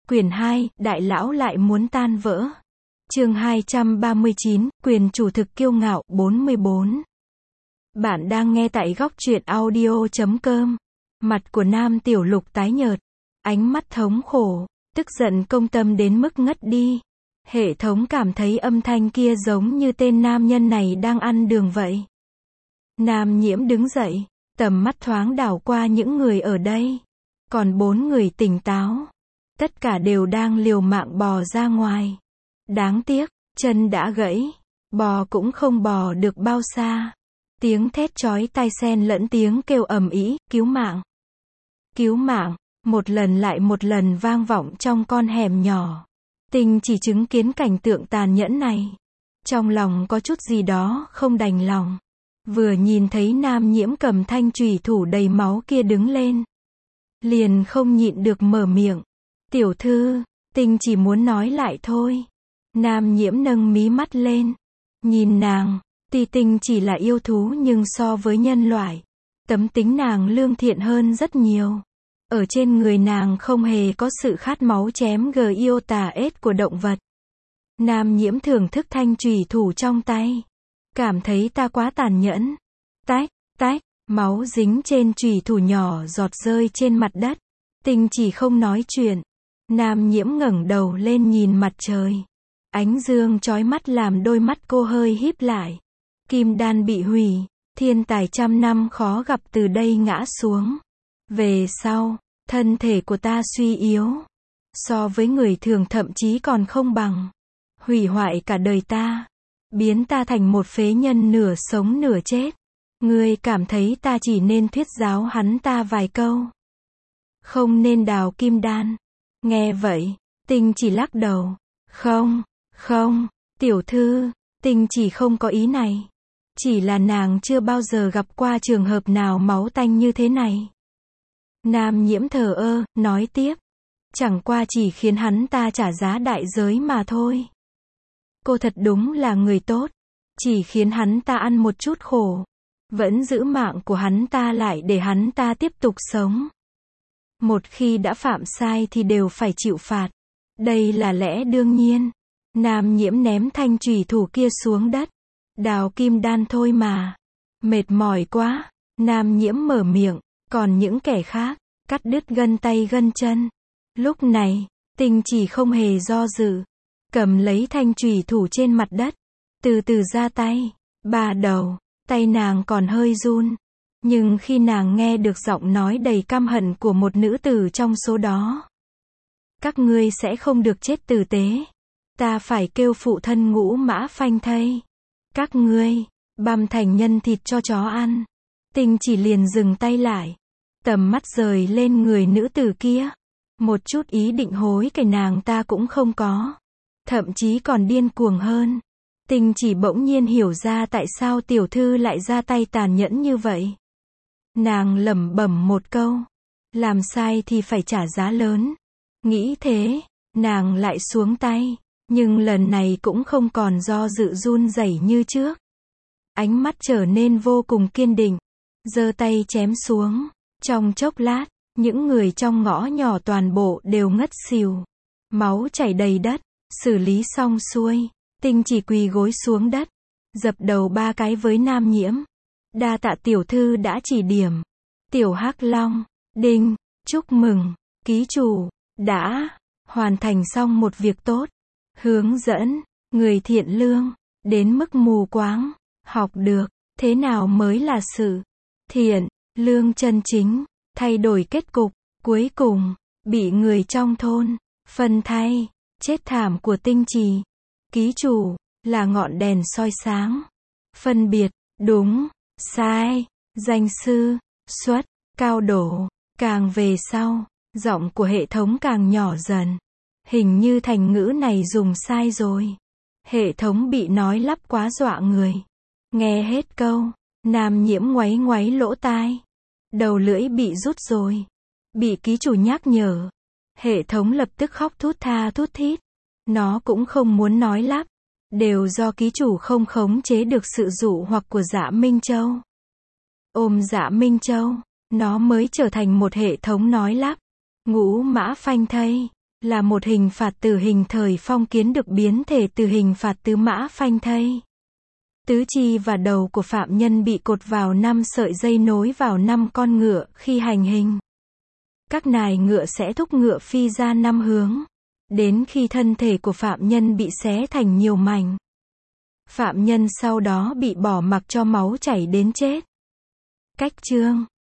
Quyển 2, Đại lão lại muốn tan vỡ. Chương 239, Quyền chủ thực kiêu ngạo, 44. Bạn đang nghe tại góc truyện audio.com. Mặt của Nam Tiểu Lục tái nhợt, ánh mắt thống khổ, tức giận công tâm đến mức ngất đi. Hệ thống cảm thấy âm thanh kia giống như tên nam nhân này đang ăn đường vậy. Nam Nhiễm đứng dậy, tầm mắt thoáng đảo qua những người ở đây. Còn 4 người tỉnh táo. Tất cả đều đang liều mạng bò ra ngoài. Đáng tiếc, chân đã gãy, bò cũng không bò được bao xa. Tiếng thét chói tai xen lẫn tiếng kêu ầm ĩ, cứu mạng. Cứu mạng, một lần lại một lần vang vọng trong con hẻm nhỏ. Tinh chỉ chứng kiến cảnh tượng tàn nhẫn này. Trong lòng có chút gì đó không đành lòng. Vừa nhìn thấy Nam Nhiễm cầm thanh chùy thủ đầy máu kia đứng lên, liền không nhịn được mở miệng. Tiểu thư, Tinh chỉ muốn nói lại thôi. Nam Nhiễm nâng mí mắt lên. Nhìn nàng, tuy Tinh chỉ là yêu thú nhưng so với nhân loại, tấm tính nàng lương thiện hơn rất nhiều. Ở trên người nàng không hề có sự khát máu chém iota-S của động vật. Nam Nhiễm thưởng thức thanh chùy thủ trong tay. Cảm thấy ta quá tàn nhẫn. Tách, tách, máu dính trên chùy thủ nhỏ giọt rơi trên mặt đất. Tinh chỉ không nói chuyện. Nam Nhiễm ngẩng đầu lên nhìn mặt trời. Ánh dương chói mắt làm đôi mắt cô hơi híp lại. Kim đan bị hủy, thiên tài trăm năm khó gặp từ đây ngã xuống. Về sau, thân thể của ta suy yếu. So với người thường thậm chí còn không bằng. Hủy hoại cả đời ta. Biến ta thành một phế nhân nửa sống nửa chết. Ngươi cảm thấy ta chỉ nên thuyết giáo hắn ta vài câu. Không nên đào kim đan. Nghe vậy, Tinh chỉ lắc đầu. Không, tiểu thư, Tinh chỉ không có ý này. Chỉ là nàng chưa bao giờ gặp qua trường hợp nào máu tanh như thế này. Nam Nhiễm thờ ơ, nói tiếp. Chẳng qua chỉ khiến hắn ta trả giá đại giới mà thôi. Cô thật đúng là người tốt. Chỉ khiến hắn ta ăn một chút khổ. Vẫn giữ mạng của hắn ta lại để hắn ta tiếp tục sống. Một khi đã phạm sai thì đều phải chịu phạt. Đây là lẽ đương nhiên. Nam Nhiễm ném thanh chùy thủ kia xuống đất. Đào kim đan thôi mà. Mệt mỏi quá. Nam Nhiễm mở miệng. Còn những kẻ khác, cắt đứt gân tay gân chân. Lúc này, Tinh chỉ không hề do dự. Cầm lấy thanh chùy thủ trên mặt đất. Từ từ ra tay. Bà đầu, tay nàng còn hơi run. Nhưng khi nàng nghe được giọng nói đầy căm hận của một nữ tử trong số đó. Các ngươi sẽ không được chết tử tế. Ta phải kêu phụ thân Ngũ Mã phanh thây. Các ngươi, băm thành nhân thịt cho chó ăn. Tinh chỉ liền dừng tay lại. Tầm mắt rời lên người nữ tử kia. Một chút ý định hối cải nàng ta cũng không có. Thậm chí còn điên cuồng hơn. Tinh chỉ bỗng nhiên hiểu ra tại sao tiểu thư lại ra tay tàn nhẫn như vậy. Nàng lẩm bẩm một câu. Làm sai thì phải trả giá lớn. Nghĩ thế, nàng lại xuống tay. Nhưng lần này cũng không còn do dự run rẩy như trước. Ánh mắt trở nên vô cùng kiên định. Giơ tay chém xuống. Trong chốc lát, những người trong ngõ nhỏ toàn bộ đều ngất xỉu. Máu chảy đầy đất. Xử lý xong xuôi. Tinh chỉ quỳ gối xuống đất. Dập đầu 3 cái với Nam Nhiễm. Đa tạ tiểu thư đã chỉ điểm. Tiểu Hắc Long, Đinh, chúc mừng. Ký chủ, đã hoàn thành xong một việc tốt. Hướng dẫn, người thiện lương, đến mức mù quáng. Học được, thế nào mới là sự thiện, lương chân chính. Thay đổi kết cục, cuối cùng, bị người trong thôn, phân thay. Chết thảm của Tinh trì. Ký chủ, là ngọn đèn soi sáng. Phân biệt, đúng, sai, danh sư, xuất, cao độ. Càng về sau, giọng của hệ thống càng nhỏ dần. Hình như thành ngữ này dùng sai rồi. Hệ thống bị nói lắp quá dọa người. Nghe hết câu, Nam Nhiễm ngoáy ngoáy lỗ tai. Đầu lưỡi bị rút rồi. Bị ký chủ nhắc nhở. Hệ thống lập tức khóc thút tha thút thít. Nó cũng không muốn nói lắp. Đều do ký chủ không khống chế được sự dụ hoặc của Dạ Minh Châu. Ôm Dạ Minh Châu, nó mới trở thành một hệ thống nói lắp. Ngũ Mã phanh thây. là một hình phạt tử hình thời phong kiến được biến thể từ hình phạt tứ mã phanh thây. Tứ chi và đầu của phạm nhân bị cột vào 5 sợi dây nối vào 5 con ngựa, khi hành hình. Các nài ngựa sẽ thúc ngựa phi ra 5 hướng, đến khi thân thể của phạm nhân bị xé thành nhiều mảnh. Phạm nhân sau đó bị bỏ mặc cho máu chảy đến chết. Cách chương